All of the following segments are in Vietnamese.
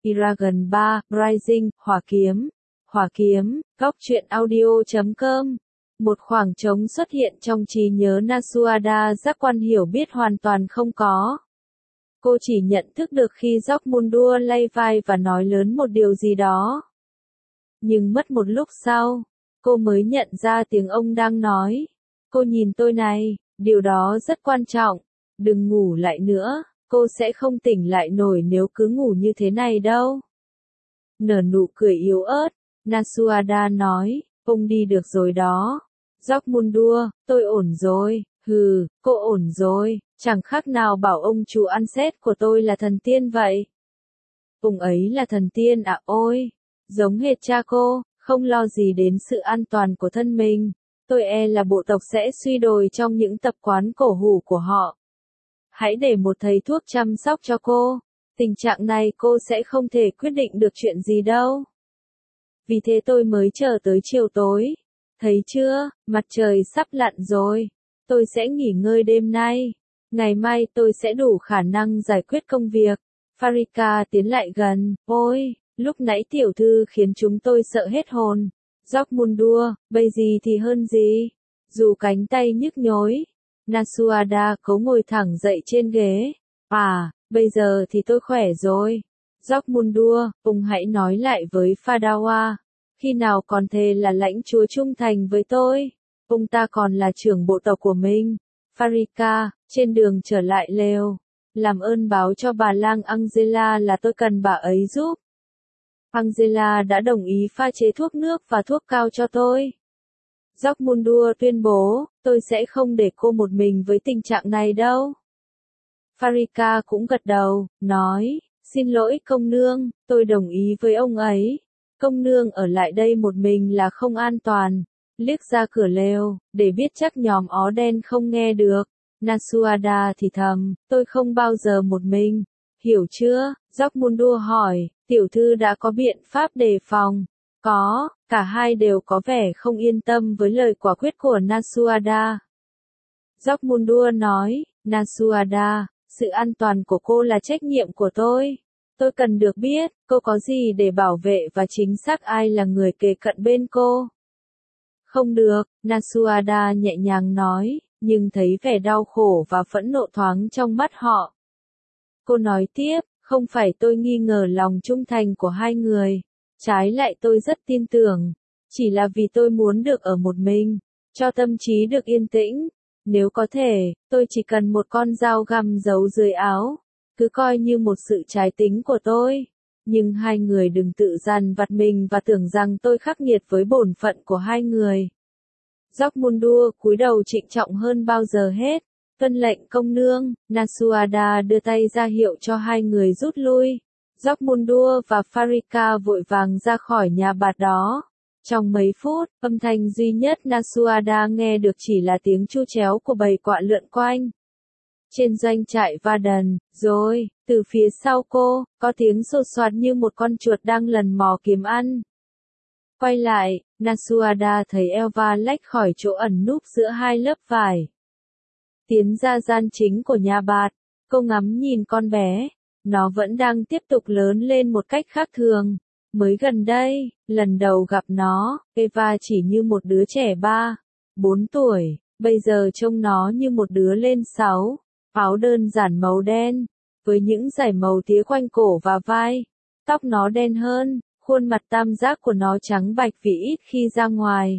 Eragon 3, Rising, Hỏa kiếm, góc truyện audio.com. Một khoảng trống xuất hiện trong trí nhớ Nasuada, giác quan hiểu biết hoàn toàn không có. Cô chỉ nhận thức được khi Jokmundur lay vai và nói lớn một điều gì đó. Nhưng mất một lúc sau, cô mới nhận ra tiếng ông đang nói. Cô nhìn tôi này, điều đó rất quan trọng. Đừng ngủ lại nữa, cô sẽ không tỉnh lại nổi nếu cứ ngủ như thế này đâu. Nở nụ cười yếu ớt, Nasuada nói, ông đi được rồi đó. Jokmundur, tôi ổn rồi, cô ổn rồi, chẳng khác nào bảo ông chủ ăn xét của tôi là thần tiên vậy. Ông ấy là thần tiên à? Ôi, giống hệt cha cô, không lo gì đến sự an toàn của thân mình. Tôi e là bộ tộc sẽ suy đồi trong những tập quán cổ hủ của họ. Hãy để một thầy thuốc chăm sóc cho cô. Tình trạng này cô sẽ không thể quyết định được chuyện gì đâu. Vì thế tôi mới chờ tới chiều tối. Thấy chưa, mặt trời sắp lặn rồi. Tôi sẽ nghỉ ngơi đêm nay. Ngày mai tôi sẽ đủ khả năng giải quyết công việc. Farika tiến lại gần. Ôi, lúc nãy tiểu thư khiến chúng tôi sợ hết hồn. Jokmundur, bây giờ thì hơn gì? Dù cánh tay nhức nhối. Nasuada cố ngồi thẳng dậy trên ghế. À, bây giờ thì tôi khỏe rồi. Jokmundur, ông hãy nói lại với Fadawa. Khi nào còn thề là lãnh chúa trung thành với tôi? Ông ta còn là trưởng bộ tộc của mình. Farika, trên đường trở lại lều. Làm ơn báo cho bà lang Angela là tôi cần bà ấy giúp. Angela đã đồng ý pha chế thuốc nước và thuốc cao cho tôi. Jokmundur tuyên bố, tôi sẽ không để cô một mình với tình trạng này đâu. Farika cũng gật đầu, nói, xin lỗi công nương, tôi đồng ý với ông ấy. Công nương ở lại đây một mình là không an toàn. Liếc ra cửa lều, để biết chắc nhóm ó đen không nghe được. Nasuada thì thầm, tôi không bao giờ một mình. Hiểu chưa? Jokmundur hỏi, tiểu thư đã có biện pháp đề phòng. Có, cả hai đều có vẻ không yên tâm với lời quả quyết của Nasuada. Jokmundur nói, Nasuada, sự an toàn của cô là trách nhiệm của tôi. Tôi cần được biết, cô có gì để bảo vệ và chính xác ai là người kề cận bên cô. Không được, Nasuada nhẹ nhàng nói, nhưng thấy vẻ đau khổ và phẫn nộ thoáng trong mắt họ. Cô nói tiếp, không phải tôi nghi ngờ lòng trung thành của hai người. Trái lại tôi rất tin tưởng. Chỉ là vì tôi muốn được ở một mình, cho tâm trí được yên tĩnh. Nếu có thể, tôi chỉ cần một con dao găm giấu dưới áo. Cứ coi như một sự trái tính của tôi. Nhưng hai người đừng tự dằn vặt mình và tưởng rằng tôi khắc nghiệt với bổn phận của hai người. Jokmundur cúi đầu trịnh trọng hơn bao giờ hết. Tuân lệnh công nương, Nasuada đưa tay ra hiệu cho hai người rút lui. Jokmundur và Farika vội vàng ra khỏi nhà bạt đó. Trong mấy phút, âm thanh duy nhất Nasuada nghe được chỉ là tiếng chu chéo của bầy quạ lượn quanh. Trên doanh trại Varden, rồi, từ phía sau cô, có tiếng sột soạt như một con chuột đang lần mò kiếm ăn. Quay lại, Nasuada thấy Elva lách khỏi chỗ ẩn núp giữa hai lớp vải. Tiến ra gian chính của nhà bạt, cô ngắm nhìn con bé. Nó vẫn đang tiếp tục lớn lên một cách khác thường. Mới gần đây, lần đầu gặp nó, Eva chỉ như một đứa trẻ 3-4 tuổi, bây giờ trông nó như một đứa lên 6. Áo đơn giản màu đen, với những dải màu tía quanh cổ và vai. Tóc nó đen hơn, khuôn mặt tam giác của nó trắng bạch vì ít khi ra ngoài.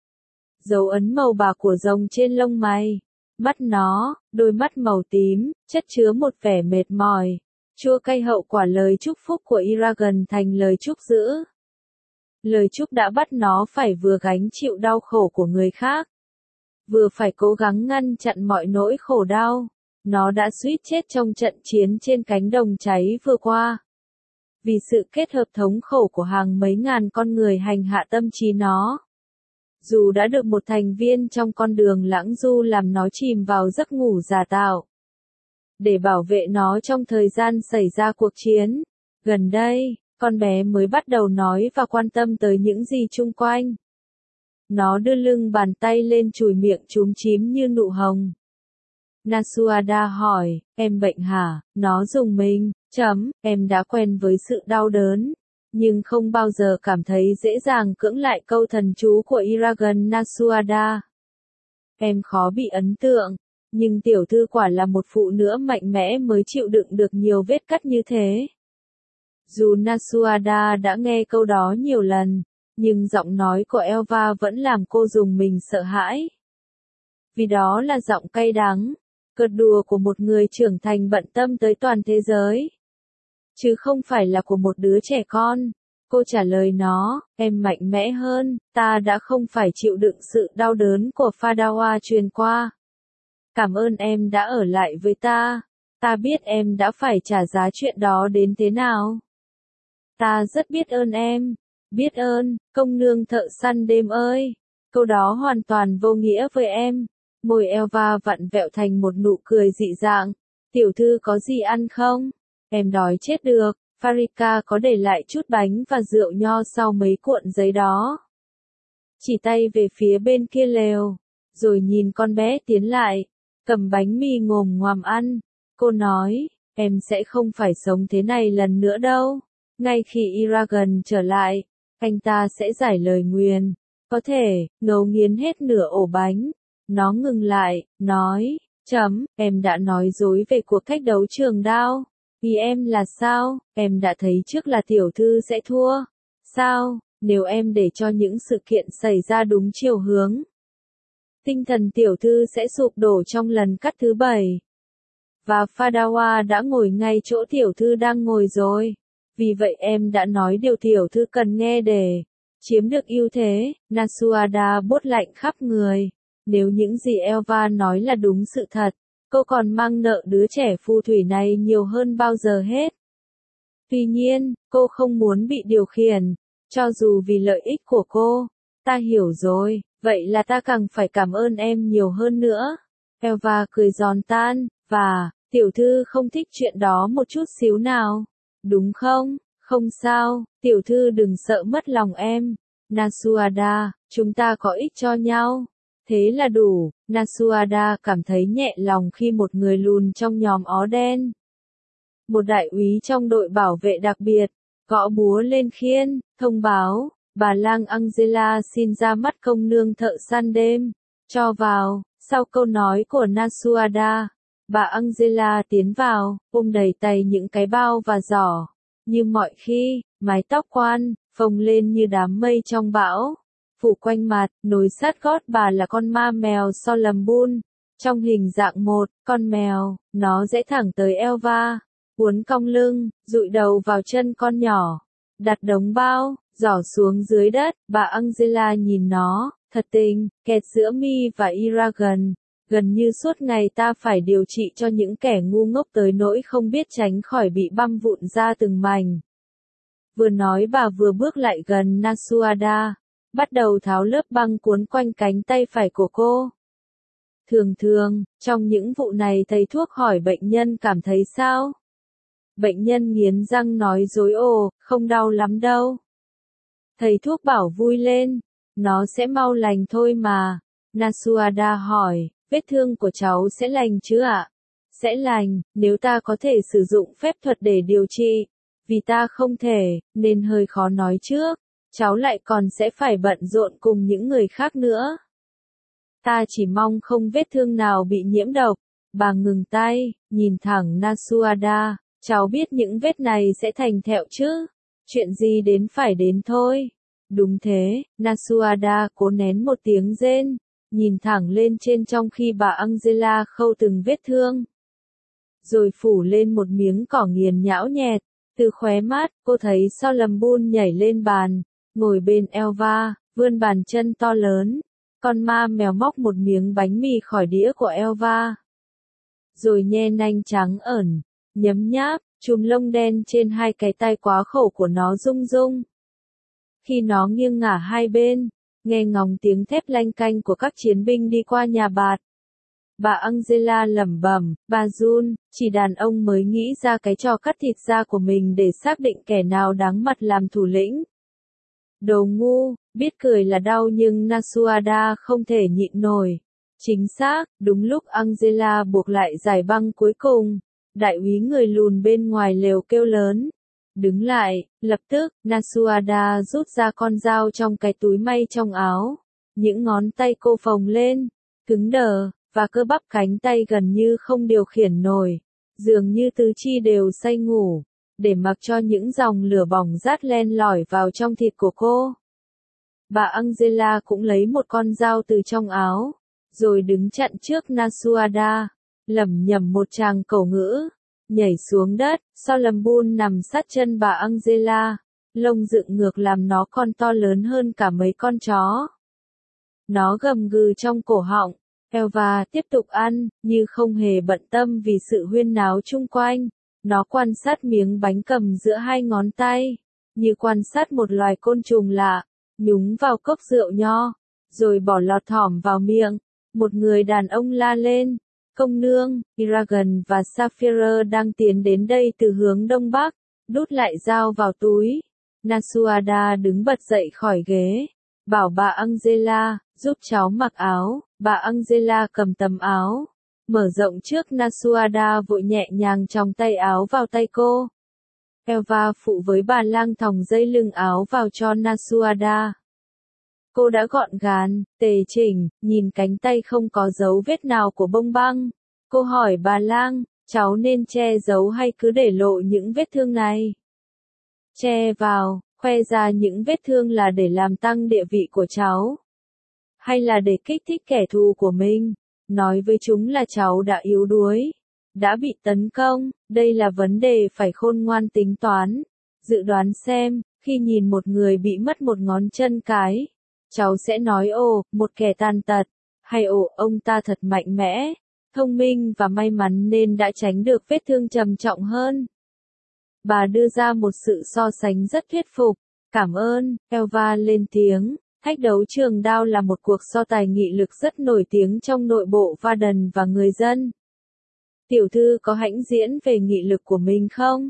Dấu ấn màu bạc của rồng trên lông mày. Mắt nó, đôi mắt màu tím, chất chứa một vẻ mệt mỏi. Chua cay hậu quả lời chúc phúc của Eragon thành lời chúc dữ. Lời chúc đã bắt nó phải vừa gánh chịu đau khổ của người khác, vừa phải cố gắng ngăn chặn mọi nỗi khổ đau. Nó đã suýt chết trong trận chiến trên cánh đồng cháy vừa qua. Vì sự kết hợp thống khổ của hàng mấy ngàn con người hành hạ tâm trí nó. Dù đã được một thành viên trong con đường lãng du làm nó chìm vào giấc ngủ giả tạo. Để bảo vệ nó trong thời gian xảy ra cuộc chiến. Gần đây, con bé mới bắt đầu nói và quan tâm tới những gì chung quanh. Nó đưa lưng bàn tay lên chùi miệng chúm chím như nụ hồng. Nasuada hỏi, em bệnh hả? Nó rùng mình, em đã quen với sự đau đớn, nhưng không bao giờ cảm thấy dễ dàng cưỡng lại câu thần chú của Iragan Nasuada. Em khó bị ấn tượng, nhưng tiểu thư quả là một phụ nữ mạnh mẽ mới chịu đựng được nhiều vết cắt như thế. Dù Nasuada đã nghe câu đó nhiều lần, nhưng giọng nói của Elva vẫn làm cô rùng mình sợ hãi. Vì đó là giọng cay đắng, cợt đùa của một người trưởng thành bận tâm tới toàn thế giới, chứ không phải là của một đứa trẻ con. Cô trả lời nó, em mạnh mẽ hơn, ta đã không phải chịu đựng sự đau đớn của Fadawa truyền qua. Cảm ơn em đã ở lại với ta, ta biết em đã phải trả giá chuyện đó đến thế nào. Ta rất biết ơn em, biết ơn, công nương thợ săn đêm ơi. Câu đó hoàn toàn vô nghĩa với em. Môi Elva vặn vẹo thành một nụ cười dị dạng. Tiểu thư có gì ăn không? Em đói chết được. Farika có để lại chút bánh và rượu nho sau mấy cuộn giấy đó. Chỉ tay về phía bên kia lều, rồi nhìn con bé tiến lại, cầm bánh mì ngồm ngoàm ăn. Cô nói, em sẽ không phải sống thế này lần nữa đâu. Ngay khi Iragan trở lại, anh ta sẽ giải lời nguyền. Có thể, ngấu nghiến hết nửa ổ bánh. Nó ngừng lại, nói, em đã nói dối về cuộc cách đấu trường đao. Vì em là sao, em đã thấy trước là tiểu thư sẽ thua. Sao, nếu em để cho những sự kiện xảy ra đúng chiều hướng, tinh thần tiểu thư sẽ sụp đổ trong lần cắt thứ 7. Và Fadawa đã ngồi ngay chỗ tiểu thư đang ngồi rồi. Vì vậy em đã nói điều tiểu thư cần nghe để chiếm được ưu thế. Nasuada bốt lạnh khắp người. Nếu những gì Elva nói là đúng sự thật, cô còn mang nợ đứa trẻ phù thủy này nhiều hơn bao giờ hết. Tuy nhiên, cô không muốn bị điều khiển, cho dù vì lợi ích của cô. Ta hiểu rồi, vậy là ta càng phải cảm ơn em nhiều hơn nữa. Elva cười giòn tan, và, tiểu thư không thích chuyện đó một chút xíu nào. Đúng không? Không sao, tiểu thư đừng sợ mất lòng em. Nasuada, chúng ta có ích cho nhau. Thế là đủ. Nasuada cảm thấy nhẹ lòng khi một người lùn trong nhóm ó đen, một đại úy trong đội bảo vệ đặc biệt, gõ búa lên khiên, thông báo, bà lang Angela xin ra mắt công nương thợ săn đêm, cho vào. Sau câu nói của Nasuada, bà Angela tiến vào, ôm đầy tay những cái bao và giỏ. Như mọi khi, mái tóc quan, phồng lên như đám mây trong bão, phủ quanh mặt, nối sát gót bà là con ma mèo Solomon. Trong hình dạng một, con mèo, nó rẽ thẳng tới Elva, uốn cong lưng, dụi đầu vào chân con nhỏ, đặt đống bao, giỏ xuống dưới đất. Bà Angela nhìn nó, thật tình, kẹt giữa mi và Iragan. Gần như suốt ngày ta phải điều trị cho những kẻ ngu ngốc tới nỗi không biết tránh khỏi bị băm vụn ra từng mảnh. Vừa nói bà vừa bước lại gần Nasuada, bắt đầu tháo lớp băng cuốn quanh cánh tay phải của cô. Thường, trong những vụ này thầy thuốc hỏi bệnh nhân cảm thấy sao? Bệnh nhân nghiến răng nói dối không đau lắm đâu. Thầy thuốc bảo vui lên, nó sẽ mau lành thôi mà. Nasuada hỏi, vết thương của cháu sẽ lành chứ ạ? Sẽ lành, nếu ta có thể sử dụng phép thuật để điều trị. Vì ta không thể, nên hơi khó nói trước. Cháu lại còn sẽ phải bận rộn cùng những người khác nữa. Ta chỉ mong không vết thương nào bị nhiễm độc. Bà ngừng tay, nhìn thẳng Nasuada. Cháu biết những vết này sẽ thành thẹo chứ? Chuyện gì đến phải đến thôi. Đúng thế, Nasuada cố nén một tiếng rên, nhìn thẳng lên trên trong khi bà Angela khâu từng vết thương. Rồi phủ lên một miếng cỏ nghiền nhão nhẹt. Từ khóe mắt, cô thấy Solomon nhảy lên bàn, ngồi bên Elva, vươn bàn chân to lớn. Con ma mèo móc một miếng bánh mì khỏi đĩa của Elva. Rồi nhe nanh trắng ẩn, nhấm nháp, chùm lông đen trên hai cái tay quá khổ của nó rung rung. Khi nó nghiêng ngả hai bên, nghe ngóng tiếng thép lanh canh của các chiến binh đi qua nhà bạt. Bà Angela lẩm bẩm, bà Jun, chỉ đàn ông mới nghĩ ra cái trò cắt thịt da của mình để xác định kẻ nào đáng mặt làm thủ lĩnh. Đồ ngu, biết cười là đau nhưng Nasuada không thể nhịn nổi. Chính xác, đúng lúc Angela buộc lại giải băng cuối cùng, đại úy người lùn bên ngoài lều kêu lớn. Đứng lại, lập tức, Nasuada rút ra con dao trong cái túi may trong áo. Những ngón tay cô phồng lên, cứng đờ, và cơ bắp cánh tay gần như không điều khiển nổi. Dường như tứ chi đều say ngủ, để mặc cho những dòng lửa bỏng rát len lỏi vào trong thịt của cô. Bà Angela cũng lấy một con dao từ trong áo, rồi đứng chặn trước Nasuada, lẩm nhẩm một tràng cầu ngữ, nhảy xuống đất. Solomon nằm sát chân bà Angela, lông dựng ngược làm nó còn to lớn hơn cả mấy con chó. Nó gầm gừ trong cổ họng. Elva tiếp tục ăn, như không hề bận tâm vì sự huyên náo chung quanh. Nó quan sát miếng bánh cầm giữa hai ngón tay, như quan sát một loài côn trùng lạ, nhúng vào cốc rượu nho, rồi bỏ lọt thỏm vào miệng. Một người đàn ông la lên, công nương, Iragan và Sapphire đang tiến đến đây từ hướng đông bắc, đút lại dao vào túi. Nasuada đứng bật dậy khỏi ghế, bảo bà Angela, giúp cháu mặc áo. Bà Angela cầm tấm áo, mở rộng trước Nasuada vội nhẹ nhàng chòng tay áo vào tay cô. Elva phụ với bà lang thòng dây lưng áo vào cho Nasuada. Cô đã gọn gàng, tề chỉnh, nhìn cánh tay không có dấu vết nào của bông băng. Cô hỏi bà lang, cháu nên che giấu hay cứ để lộ những vết thương này? Che vào, khoe ra những vết thương là để làm tăng địa vị của cháu, hay là để kích thích kẻ thù của mình? Nói với chúng là cháu đã yếu đuối, đã bị tấn công. Đây là vấn đề phải khôn ngoan tính toán. Dự đoán xem, khi nhìn một người bị mất một ngón chân cái, cháu sẽ nói ồ, một kẻ tàn tật, hay ồ, ông ta thật mạnh mẽ, thông minh và may mắn nên đã tránh được vết thương trầm trọng hơn. Bà đưa ra một sự so sánh rất thuyết phục. Cảm ơn, Elva lên tiếng. Thách đấu trường đao là một cuộc so tài nghị lực rất nổi tiếng trong nội bộ Varden và người dân. Tiểu thư có hãnh diễn về nghị lực của mình không?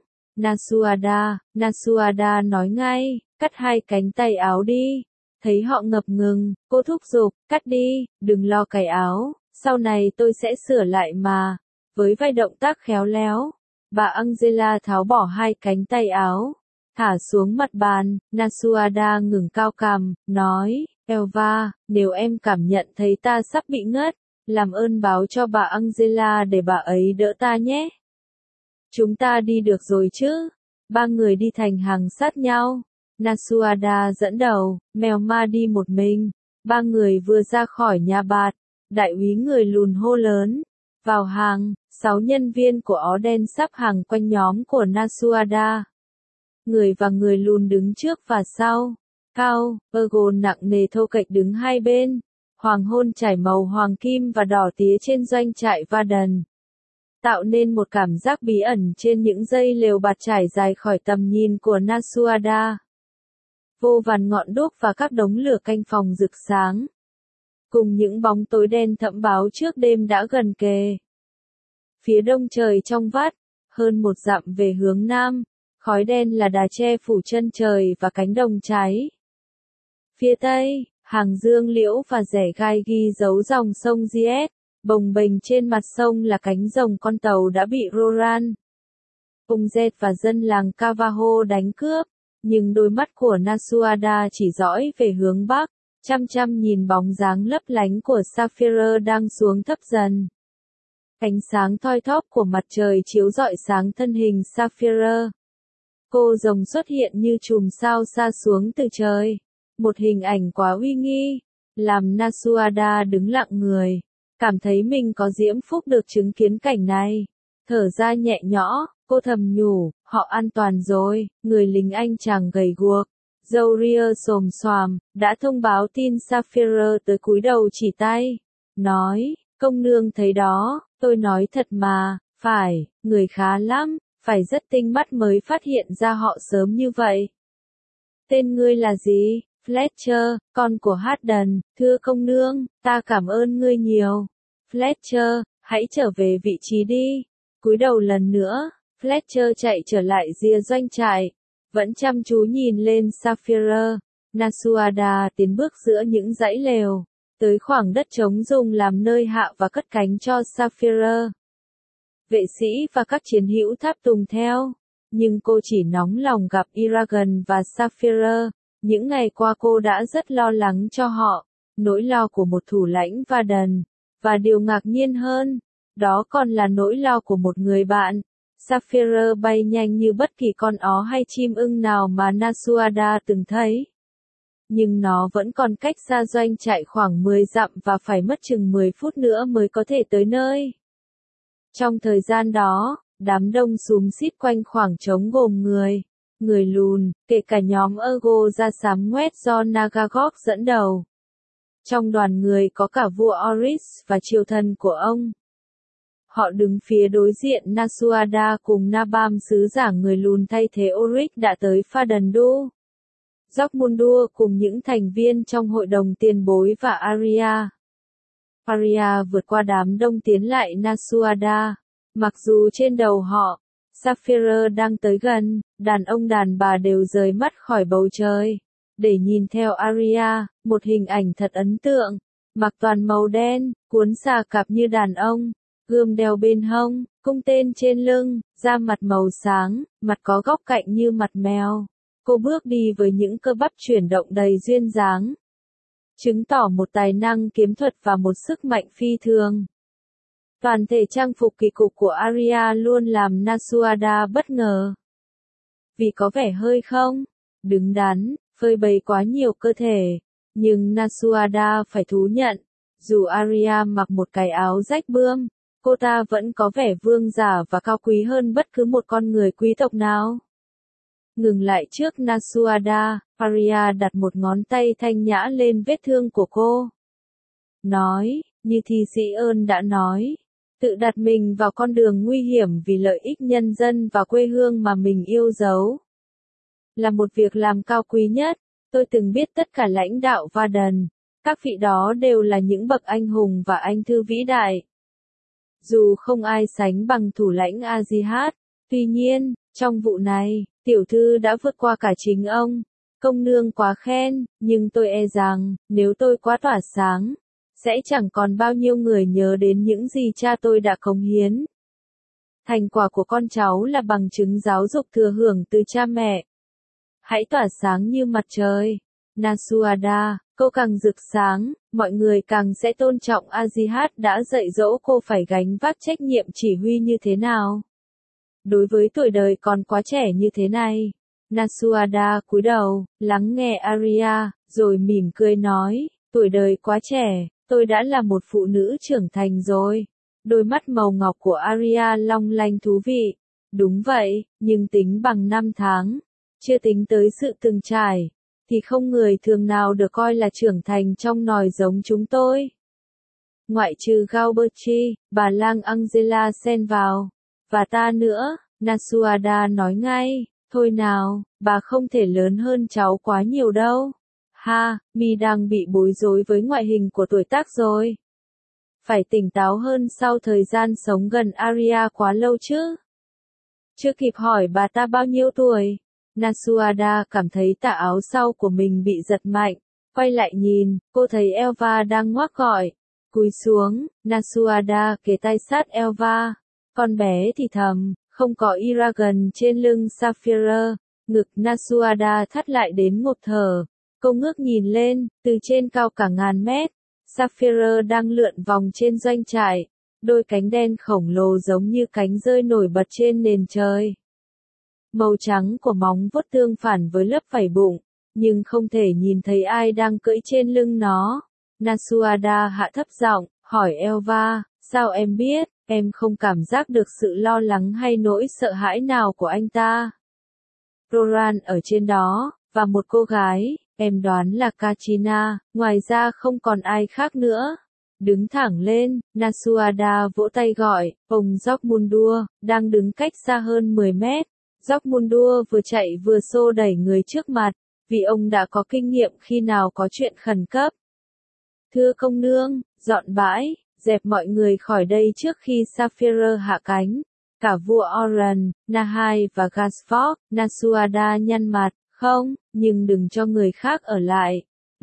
Nasuada nói ngay, cắt hai cánh tay áo đi. Thấy họ ngập ngừng, cô thúc giục, cắt đi, đừng lo cài áo, sau này tôi sẽ sửa lại mà. Với vài động tác khéo léo, bà Angela tháo bỏ hai cánh tay áo, thả xuống mặt bàn. Nasuada ngừng cao cằm, nói, Elva, nếu em cảm nhận thấy ta sắp bị ngất, làm ơn báo cho bà Angela để bà ấy đỡ ta nhé. Chúng ta đi được rồi chứ? Ba người đi thành hàng sát nhau. Nasuada dẫn đầu, mèo ma đi một mình. Ba người vừa ra khỏi nhà bạt, đại úy người lùn hô lớn, vào hàng. 6 nhân viên của ó đen sắp hàng quanh nhóm của Nasuada. Người và người lùn đứng trước và sau. Cao, Ergo nặng nề thô kệch đứng hai bên. Hoàng hôn trải màu hoàng kim và đỏ tía trên doanh trại Varden, tạo nên một cảm giác bí ẩn trên những dây lều bạt trải dài khỏi tầm nhìn của Nasuada. Vô vàn ngọn đuốc và các đống lửa canh phòng rực sáng, cùng những bóng tối đen thẫm báo trước đêm đã gần kề. Phía đông trời trong vắt, hơn 1 dặm về hướng nam, khói đen là đà che phủ chân trời và cánh đồng cháy. Phía tây, hàng dương liễu và rẻ gai ghi dấu dòng sông Giet, bồng bềnh trên mặt sông là cánh rồng con tàu đã bị Roran, ông Zed và dân làng Cavajo đánh cướp, nhưng đôi mắt của Nasuada chỉ dõi về hướng bắc, chăm chăm nhìn bóng dáng lấp lánh của Sapphire đang xuống thấp dần. Ánh sáng thoi thóp của mặt trời chiếu rọi sáng thân hình Sapphire. Cô rồng xuất hiện như chùm sao sa xuống từ trời. Một hình ảnh quá uy nghi, làm Nasuada đứng lặng người, cảm thấy mình có diễm phúc được chứng kiến cảnh này. Thở ra nhẹ nhõ, cô thầm nhủ, họ an toàn rồi. Người lính anh chàng gầy guộc, râu ria xồm xoàm, đã thông báo tin Sapphire tới cúi đầu chỉ tay, nói, công nương thấy đó, tôi nói thật mà, phải, người khá lắm, phải rất tinh mắt mới phát hiện ra họ sớm như vậy. Tên ngươi là gì? Fletcher, con của Harden, thưa công nương, ta cảm ơn ngươi nhiều. Fletcher, hãy trở về vị trí đi. Cúi đầu lần nữa, Fletcher chạy trở lại rìa doanh trại, vẫn chăm chú nhìn lên Sapphire. Nasuada tiến bước giữa những dãy lều, tới khoảng đất trống dùng làm nơi hạ và cất cánh cho Sapphire. Vệ sĩ và các chiến hữu tháp tùng theo, nhưng cô chỉ nóng lòng gặp Eragon và Sapphire. Những ngày qua cô đã rất lo lắng cho họ, nỗi lo của một thủ lãnh Varden, và điều ngạc nhiên hơn, đó còn là nỗi lo của một người bạn. Sapphire bay nhanh như bất kỳ con ó hay chim ưng nào mà Nasuada từng thấy. Nhưng nó vẫn còn cách xa doanh trại khoảng 10 dặm và phải mất chừng 10 phút nữa mới có thể tới nơi. Trong thời gian đó, đám đông xúm xít quanh khoảng trống gồm người lùn, kể cả nhóm Ergo da xám ngoét do Nagagok dẫn đầu. Trong đoàn người có cả vua Oryx và triều thần của ông. Họ đứng phía đối diện Nasuada cùng Nabam sứ giả người lùn thay thế Oryx đã tới Fadandu. Jokmundur cùng những thành viên trong hội đồng tiền bối và Arya. Arya vượt qua đám đông tiến lại Nasuada. Mặc dù trên đầu họ, Sapphire đang tới gần, đàn ông đàn bà đều rời mắt khỏi bầu trời, để nhìn theo Arya, một hình ảnh thật ấn tượng, mặc toàn màu đen, cuốn xà cạp như đàn ông, gươm đeo bên hông, cung tên trên lưng, da mặt màu sáng, mặt có góc cạnh như mặt mèo. Cô bước đi với những cơ bắp chuyển động đầy duyên dáng, chứng tỏ một tài năng kiếm thuật và một sức mạnh phi thường. Toàn thể trang phục kỳ cục của Arya luôn làm Nasuada bất ngờ. Vì có vẻ hơi không đứng đắn, phơi bày quá nhiều cơ thể, nhưng Nasuada phải thú nhận, dù Arya mặc một cái áo rách bươm, cô ta vẫn có vẻ vương giả và cao quý hơn bất cứ một con người quý tộc nào. Ngừng lại trước Nasuada, Arya đặt một ngón tay thanh nhã lên vết thương của cô. Nói, như thi sĩ ơn đã nói, tự đặt mình vào con đường nguy hiểm vì lợi ích nhân dân và quê hương mà mình yêu dấu. Là một việc làm cao quý nhất, tôi từng biết tất cả lãnh đạo Varden, các vị đó đều là những bậc anh hùng và anh thư vĩ đại. Dù không ai sánh bằng thủ lãnh Azihat, tuy nhiên, trong vụ này, tiểu thư đã vượt qua cả chính ông. Công nương quá khen, nhưng tôi e rằng, nếu tôi quá tỏa sáng, sẽ chẳng còn bao nhiêu người nhớ đến những gì cha tôi đã cống hiến. Thành quả của con cháu là bằng chứng giáo dục thừa hưởng từ cha mẹ. Hãy tỏa sáng như mặt trời. Nasuada, cô càng rực sáng, mọi người càng sẽ tôn trọng Azihat đã dạy dỗ cô phải gánh vác trách nhiệm chỉ huy như thế nào. Đối với tuổi đời còn quá trẻ như thế này, Nasuada cúi đầu, lắng nghe Arya, rồi mỉm cười nói, tuổi đời quá trẻ, tôi đã là một phụ nữ trưởng thành rồi. Đôi mắt màu ngọc của Arya long lanh thú vị. Đúng vậy, nhưng tính bằng năm tháng, chưa tính tới sự từng trải, thì không người thường nào được coi là trưởng thành trong nòi giống chúng tôi. Ngoại trừ Gauberchi, bà lang Angela xen vào. Và ta nữa, Nasuada nói ngay, thôi nào, bà không thể lớn hơn cháu quá nhiều đâu. Ha, mi đang bị bối rối với ngoại hình của tuổi tác rồi. Phải tỉnh táo hơn sau thời gian sống gần Arya quá lâu chứ. Chưa kịp hỏi bà ta bao nhiêu tuổi, Nasuada cảm thấy tà áo sau của mình bị giật mạnh, quay lại nhìn, cô thấy Elva đang ngoác gọi. Cúi xuống, Nasuada kề tay sát Elva. Con bé thì thầm, không có Eragon trên lưng Sapphire, ngực Nasuada thắt lại đến ngộp thở. Cô ngước nhìn lên, từ trên cao cả ngàn mét, Sapphire đang lượn vòng trên doanh trại, đôi cánh đen khổng lồ giống như cánh rơi nổi bật trên nền trời. Màu trắng của móng vuốt tương phản với lớp vảy bụng, nhưng không thể nhìn thấy ai đang cưỡi trên lưng nó. Nasuada hạ thấp giọng, hỏi Elva, sao em biết, em không cảm giác được sự lo lắng hay nỗi sợ hãi nào của anh ta? Roran ở trên đó, và một cô gái, em đoán là Kachina, ngoài ra không còn ai khác nữa. Đứng thẳng lên, Nasuada vỗ tay gọi, ông Jokmundur, đang đứng cách xa hơn 10 mét. Jokmundur vừa chạy vừa xô đẩy người trước mặt, vì ông đã có kinh nghiệm khi nào có chuyện khẩn cấp. Thưa công nương, dọn bãi, dẹp mọi người khỏi đây trước khi Sapphire hạ cánh. Cả vua Oren, Nahai và Gasford, Nasuada nhăn mặt, không, nhưng đừng cho người khác ở lại.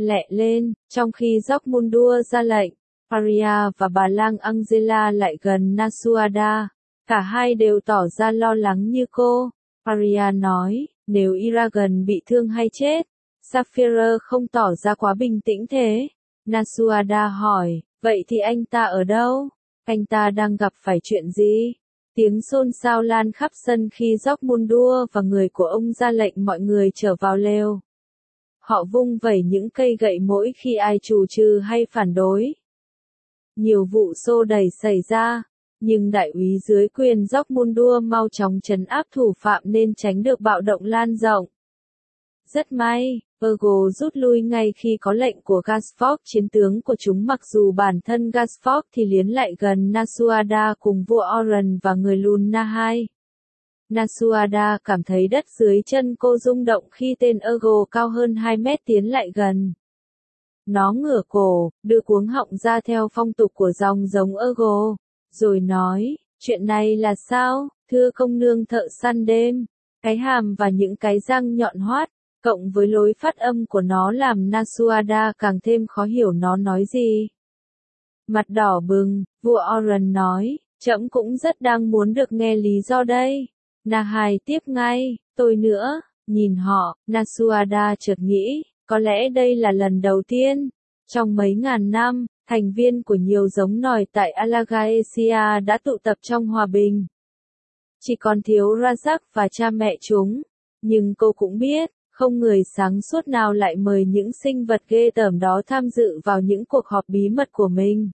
lẹ lên, trong khi Jokmundur ra lệnh, Arya và bà lang Angela lại gần Nasuada. Cả hai đều tỏ ra lo lắng như cô. Arya nói, nếu Eragon bị thương hay chết. Sapphire không tỏ ra quá bình tĩnh thế. Nasuada hỏi, vậy thì anh ta ở đâu? Anh ta đang gặp phải chuyện gì? Tiếng xôn xao lan khắp sân khi Jokmundur và người của ông ra lệnh mọi người trở vào lều. Họ vung vẩy những cây gậy mỗi khi ai trù trừ hay phản đối. Nhiều vụ xô đẩy xảy ra, nhưng đại úy dưới quyền Jokmundur mau chóng trấn áp thủ phạm nên tránh được bạo động lan rộng. Rất may, Ergo rút lui ngay khi có lệnh của Gasfork chiến tướng của chúng, mặc dù bản thân Gasfork thì liến lại gần Nasuada cùng vua Oren và người lùn Nahai. Nasuada cảm thấy đất dưới chân cô rung động khi tên Ergo cao hơn 2 mét tiến lại gần. Nó ngửa cổ, đưa cuống họng ra theo phong tục của dòng giống Ergo, rồi nói, chuyện này là sao, thưa công nương thợ săn đêm. Cái hàm và những cái răng nhọn hoắt, cộng với lối phát âm của nó làm Nasuada càng thêm khó hiểu nó nói gì. Mặt đỏ bừng, vua Oren nói, trẫm cũng rất đang muốn được nghe lý do đây. Nahai tiếp ngay, tôi nữa, nhìn họ, Nasuada chợt nghĩ, có lẽ đây là lần đầu tiên, trong mấy ngàn năm, thành viên của nhiều giống nòi tại Alagaesia đã tụ tập trong hòa bình. Chỉ còn thiếu Rajak và cha mẹ chúng, nhưng cô cũng biết, không người sáng suốt nào lại mời những sinh vật ghê tởm đó tham dự vào những cuộc họp bí mật của mình.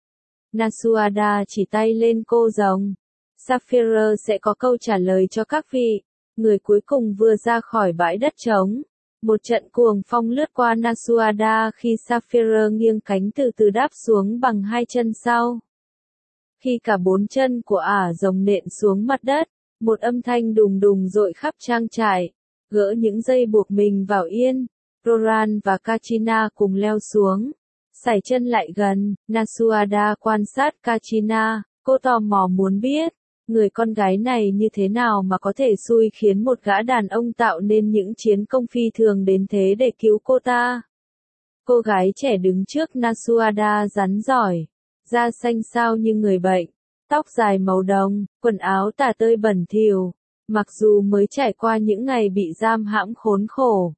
Nasuada chỉ tay lên cô rồng. Sapphire sẽ có câu trả lời cho các vị. Người cuối cùng vừa ra khỏi bãi đất trống. Một trận cuồng phong lướt qua Nasuada khi Sapphire nghiêng cánh từ từ đáp xuống bằng hai chân sau. Khi cả bốn chân của ả rồng nện xuống mặt đất, một âm thanh đùng đùng dội khắp trang trại. Gỡ những dây buộc mình vào yên, Roran và Kachina cùng leo xuống. Sải chân lại gần, Nasuada quan sát Kachina, cô tò mò muốn biết, người con gái này như thế nào mà có thể xui khiến một gã đàn ông tạo nên những chiến công phi thường đến thế để cứu cô ta. Cô gái trẻ đứng trước Nasuada rắn giỏi, da xanh xao như người bệnh, tóc dài màu đồng, quần áo tả tơi bẩn thỉu. Mặc dù mới trải qua những ngày bị giam hãm khốn khổ,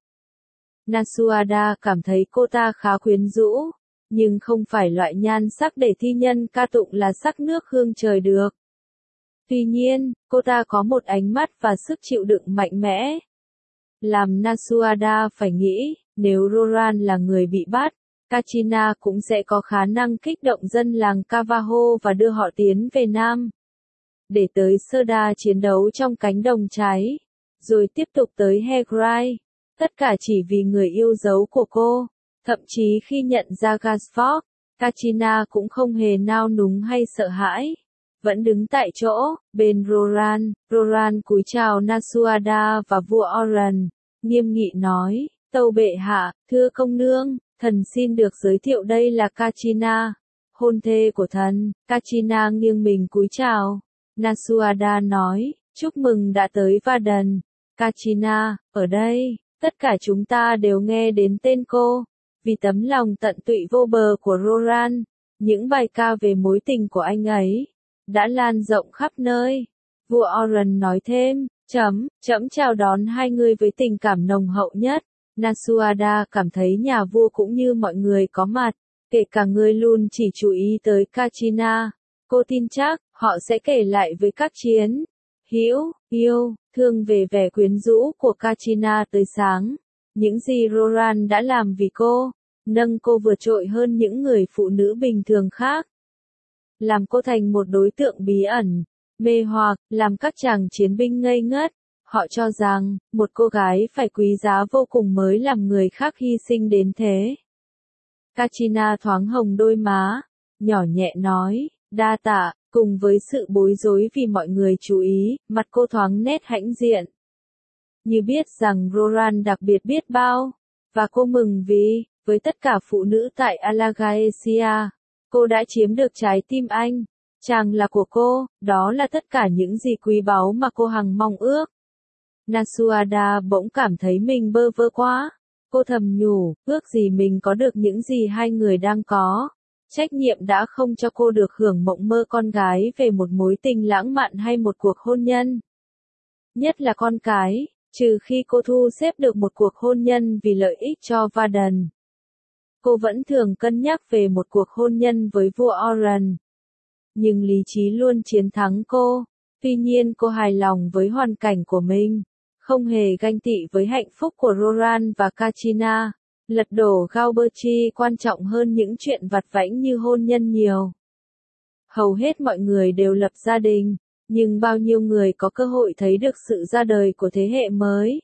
Nasuada cảm thấy cô ta khá quyến rũ, nhưng không phải loại nhan sắc để thi nhân ca tụng là sắc nước hương trời được. Tuy nhiên, cô ta có một ánh mắt và sức chịu đựng mạnh mẽ. Làm Nasuada phải nghĩ, nếu Roran là người bị bắt, Kachina cũng sẽ có khả năng kích động dân làng Cavajo và đưa họ tiến về Nam. Để tới Serda chiến đấu trong cánh đồng cháy, rồi tiếp tục tới Hegrai. Tất cả chỉ vì người yêu dấu của cô. Thậm chí khi nhận ra Gasfork, Kachina cũng không hề nao núng hay sợ hãi. Vẫn đứng tại chỗ, bên Roran. Roran cúi chào Nasuada và vua Oren, nghiêm nghị nói, tâu bệ hạ, thưa công nương, thần xin được giới thiệu đây là Kachina, hôn thê của thần. Kachina nghiêng mình cúi chào. Nasuada nói, chúc mừng đã tới Varden. Kachina, ở đây, tất cả chúng ta đều nghe đến tên cô. Vì tấm lòng tận tụy vô bờ của Roran, những bài ca về mối tình của anh ấy đã lan rộng khắp nơi. Vua Oren nói thêm, trẫm chào đón hai người với tình cảm nồng hậu nhất. Nasuada cảm thấy nhà vua cũng như mọi người có mặt, kể cả người luôn chỉ chú ý tới Kachina. Cô tin chắc, họ sẽ kể lại với các chiến hữu, yêu, thương về vẻ quyến rũ của Kachina tới sáng. Những gì Roran đã làm vì cô, nâng cô vượt trội hơn những người phụ nữ bình thường khác. Làm cô thành một đối tượng bí ẩn, mê hoặc, làm các chàng chiến binh ngây ngất. Họ cho rằng, một cô gái phải quý giá vô cùng mới làm người khác hy sinh đến thế. Kachina thoáng hồng đôi má, nhỏ nhẹ nói, đa tạ, cùng với sự bối rối vì mọi người chú ý, mặt cô thoáng nét hãnh diện. Như biết rằng Roran đặc biệt biết bao, và cô mừng vì, với tất cả phụ nữ tại Alagaesia, cô đã chiếm được trái tim anh. Chàng là của cô, đó là tất cả những gì quý báu mà cô hằng mong ước. Nasuada bỗng cảm thấy mình bơ vơ quá. Cô thầm nhủ, ước gì mình có được những gì hai người đang có. Trách nhiệm đã không cho cô được hưởng mộng mơ con gái về một mối tình lãng mạn hay một cuộc hôn nhân. Nhất là con cái, trừ khi cô thu xếp được một cuộc hôn nhân vì lợi ích cho Varden. Cô vẫn thường cân nhắc về một cuộc hôn nhân với vua Oran. Nhưng lý trí luôn chiến thắng cô. Tuy nhiên cô hài lòng với hoàn cảnh của mình, không hề ganh tị với hạnh phúc của Roran và Katrina. Lật đổ Galberti quan trọng hơn những chuyện vặt vãnh như hôn nhân nhiều. Hầu hết mọi người đều lập gia đình, nhưng bao nhiêu người có cơ hội thấy được sự ra đời của thế hệ mới.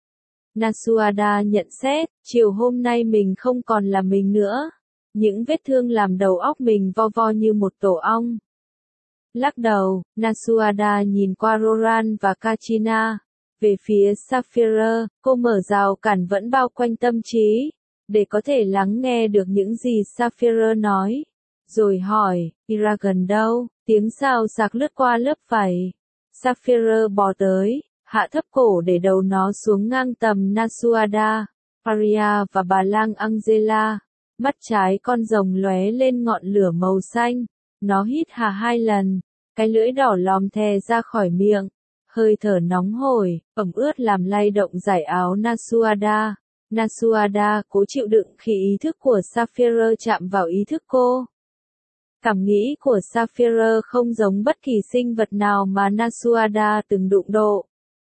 Nasuada nhận xét, chiều hôm nay mình không còn là mình nữa. Những vết thương làm đầu óc mình vo vo như một tổ ong. Lắc đầu, Nasuada nhìn qua Roran và Katrina. Về phía Sapphire, cô mở rào cản vẫn bao quanh tâm trí, để có thể lắng nghe được những gì Sapphire nói. Rồi hỏi, Eragon đâu? Tiếng xào xạc lướt qua lớp vải. Sapphire bò tới, hạ thấp cổ để đầu nó xuống ngang tầm Nasuada, Arya và bà lang Angela. Mắt trái con rồng lóe lên ngọn lửa màu xanh. Nó hít hà 2 lần, cái lưỡi đỏ lòm thè ra khỏi miệng. Hơi thở nóng hổi, ẩm ướt làm lay động giải áo Nasuada. Nasuada cố chịu đựng khi ý thức của Sapphire chạm vào ý thức cô. Cảm nghĩ của Sapphire không giống bất kỳ sinh vật nào mà Nasuada từng đụng độ.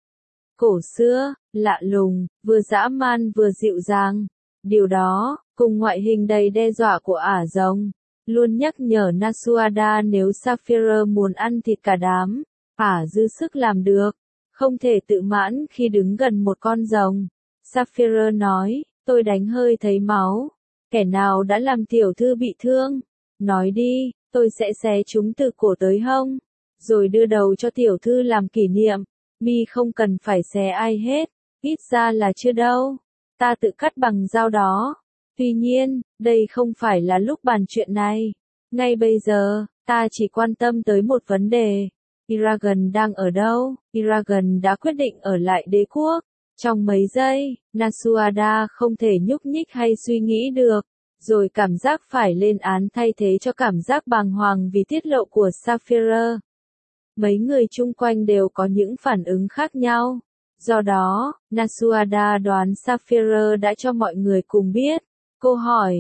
Cổ xưa, lạ lùng, vừa dã man vừa dịu dàng. Điều đó, cùng ngoại hình đầy đe dọa của ả rồng, luôn nhắc nhở Nasuada nếu Sapphire muốn ăn thịt cả đám, ả dư sức làm được, không thể tự mãn khi đứng gần một con rồng. Sapphire nói, tôi đánh hơi thấy máu. Kẻ nào đã làm tiểu thư bị thương? Nói đi, tôi sẽ xé chúng từ cổ tới hông, rồi đưa đầu cho tiểu thư làm kỷ niệm. Mi không cần phải xé ai hết, ít ra là chưa đâu. Ta tự cắt bằng dao đó. Tuy nhiên, đây không phải là lúc bàn chuyện này. Ngay bây giờ, ta chỉ quan tâm tới một vấn đề. Eragon đang ở đâu? Eragon đã quyết định ở lại đế quốc. Trong mấy giây, Nasuada không thể nhúc nhích hay suy nghĩ được. Rồi cảm giác phải lên án thay thế cho cảm giác bàng hoàng vì tiết lộ của Sapphire. Mấy người chung quanh đều có những phản ứng khác nhau. Do đó, Nasuada đoán Sapphire đã cho mọi người cùng biết. Cô hỏi,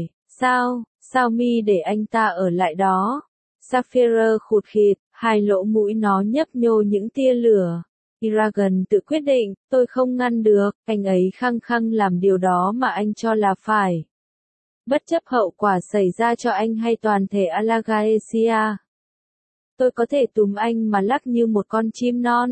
sao mi để anh ta ở lại đó? Sapphire khụt khịt, hai lỗ mũi nó nhấp nhô những tia lửa. Eragon tự quyết định, tôi không ngăn được, anh ấy khăng khăng làm điều đó mà anh cho là phải. Bất chấp hậu quả xảy ra cho anh hay toàn thể Alagaesia. Tôi có thể túm anh mà lắc như một con chim non.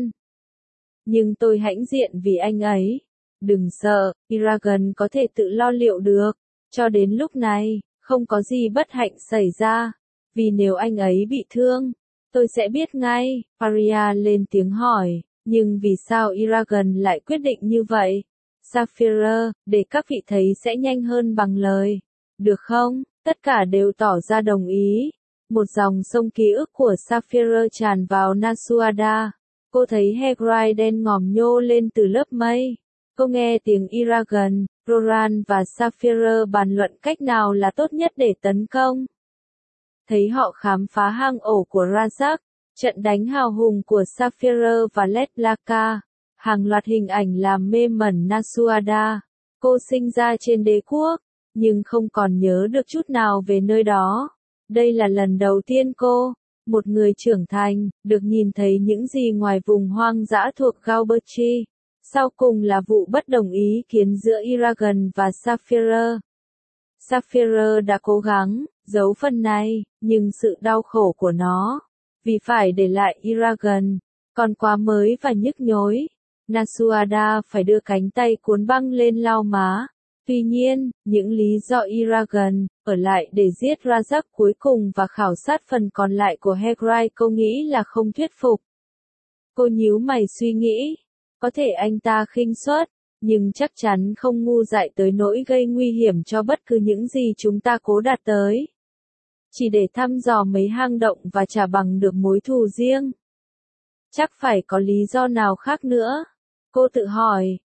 Nhưng tôi hãnh diện vì anh ấy. Đừng sợ, Eragon có thể tự lo liệu được. Cho đến lúc này, không có gì bất hạnh xảy ra. Vì nếu anh ấy bị thương, tôi sẽ biết ngay. Arya lên tiếng hỏi, nhưng vì sao Eragon lại quyết định như vậy? Sapphire, để các vị thấy sẽ nhanh hơn bằng lời. Được không? Tất cả đều tỏ ra đồng ý. Một dòng sông ký ức của Sapphire tràn vào Nasuada. Cô thấy Hegrai đen ngòm nhô lên từ lớp mây. Cô nghe tiếng Eragon, Roran và Sapphire bàn luận cách nào là tốt nhất để tấn công. Thấy họ khám phá hang ổ của Razak, trận đánh hào hùng của Sapphire và Letlaka, hàng loạt hình ảnh làm mê mẩn Nasuada. Cô sinh ra trên đế quốc, nhưng không còn nhớ được chút nào về nơi đó. Đây là lần đầu tiên cô, một người trưởng thành, được nhìn thấy những gì ngoài vùng hoang dã thuộc Galberti. Sau cùng là vụ bất đồng ý kiến giữa Eragon và Sapphire. Sapphire đã cố gắng giấu phần này, nhưng sự đau khổ của nó, vì phải để lại Eragon, còn quá mới và nhức nhối. Nasuada phải đưa cánh tay cuốn băng lên lau má. Tuy nhiên, những lý do Eragon ở lại để giết Razak cuối cùng và khảo sát phần còn lại của Hegrai cô nghĩ là không thuyết phục. Cô nhíu mày suy nghĩ, có thể anh ta khinh suất, nhưng chắc chắn không ngu dại tới nỗi gây nguy hiểm cho bất cứ những gì chúng ta cố đạt tới. Chỉ để thăm dò mấy hang động và trả bằng được mối thù riêng. Chắc phải có lý do nào khác nữa. Cô tự hỏi,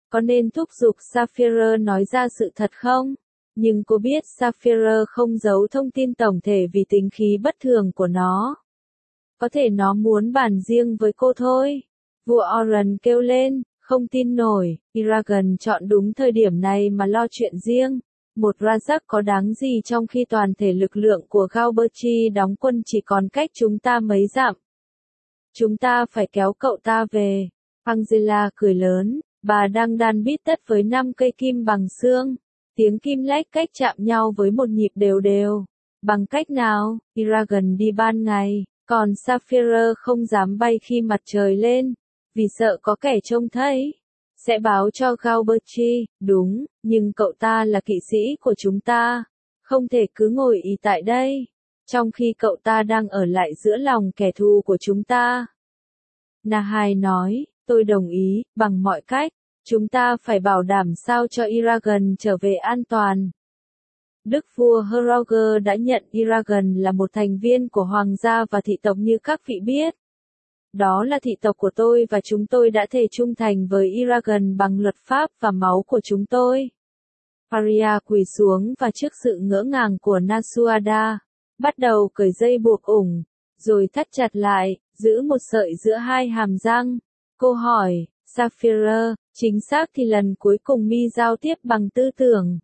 Có nên thúc giục Sapphire nói ra sự thật không? Nhưng cô biết Sapphire không giấu thông tin tổng thể vì tính khí bất thường của nó. Có thể nó muốn bàn riêng với cô thôi. Vua Oren kêu lên, không tin nổi, Eragon chọn đúng thời điểm này mà lo chuyện riêng. Một Rajak có đáng gì trong khi toàn thể lực lượng của Galberti đóng quân chỉ còn cách chúng ta mấy dặm. Chúng ta phải kéo cậu ta về. Angela cười lớn, bà đang đan bít tất với 5 cây kim bằng xương. Tiếng kim lách cách chạm nhau với một nhịp đều đều. Bằng cách nào, Eragon đi ban ngày, còn Sapphire không dám bay khi mặt trời lên, vì sợ có kẻ trông thấy. Sẽ báo cho Galberti, đúng, nhưng cậu ta là kỵ sĩ của chúng ta, không thể cứ ngồi ì tại đây, trong khi cậu ta đang ở lại giữa lòng kẻ thù của chúng ta. Nahai nói, tôi đồng ý, bằng mọi cách, chúng ta phải bảo đảm sao cho Eragon trở về an toàn. Đức vua Hroger đã nhận Eragon là một thành viên của hoàng gia và thị tộc như các vị biết. Đó là thị tộc của tôi và chúng tôi đã thề trung thành với Eragon bằng luật pháp và máu của chúng tôi. Arya quỳ xuống và trước sự ngỡ ngàng của Nasuada, bắt đầu cởi dây buộc ủng, rồi thắt chặt lại, giữ một sợi giữa hai hàm răng. Cô hỏi, Sapphire, chính xác thì lần cuối cùng mi giao tiếp bằng tư tưởng.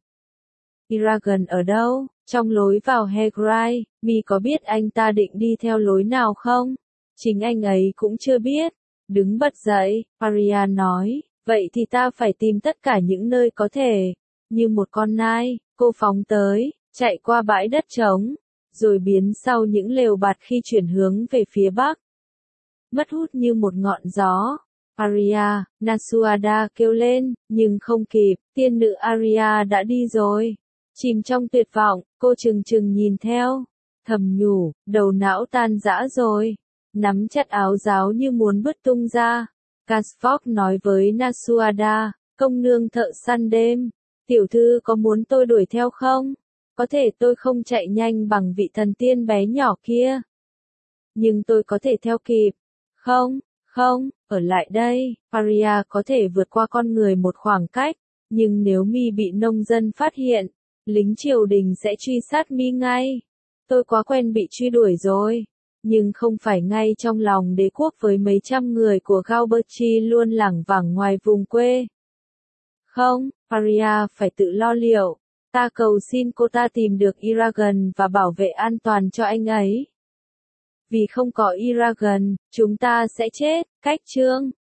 Eragon ở đâu? Trong lối vào Hegrai, mi có biết anh ta định đi theo lối nào không? Chính anh ấy cũng chưa biết. Đứng bật dậy, Arya nói, vậy thì ta phải tìm tất cả những nơi có thể. Như một con nai, cô phóng tới, chạy qua bãi đất trống, rồi biến sau những lều bạt khi chuyển hướng về phía bắc. Mất hút như một ngọn gió. Arya, Nasuada kêu lên, nhưng không kịp, tiên nữ Arya đã đi rồi. Chìm trong tuyệt vọng, cô chừng chừng nhìn theo, thầm nhủ, đầu não tan rã rồi, nắm chặt áo giáo như muốn bứt tung ra. Casford nói với Nasuada, công nương thợ săn đêm, tiểu thư có muốn tôi đuổi theo không? Có thể tôi không chạy nhanh bằng vị thần tiên bé nhỏ kia, nhưng tôi có thể theo kịp. Không, không, ở lại đây. Arya có thể vượt qua con người một khoảng cách, nhưng nếu mi bị nông dân phát hiện, lính triều đình sẽ truy sát mi ngay. Tôi quá quen bị truy đuổi rồi, nhưng không phải ngay trong lòng đế quốc với mấy trăm người của Galberti luôn lảng vảng ngoài vùng quê. Không, Arya phải tự lo liệu. Ta cầu xin cô ta tìm được Eragon và bảo vệ an toàn cho anh ấy. Vì không có Eragon, chúng ta sẽ chết. Cách chương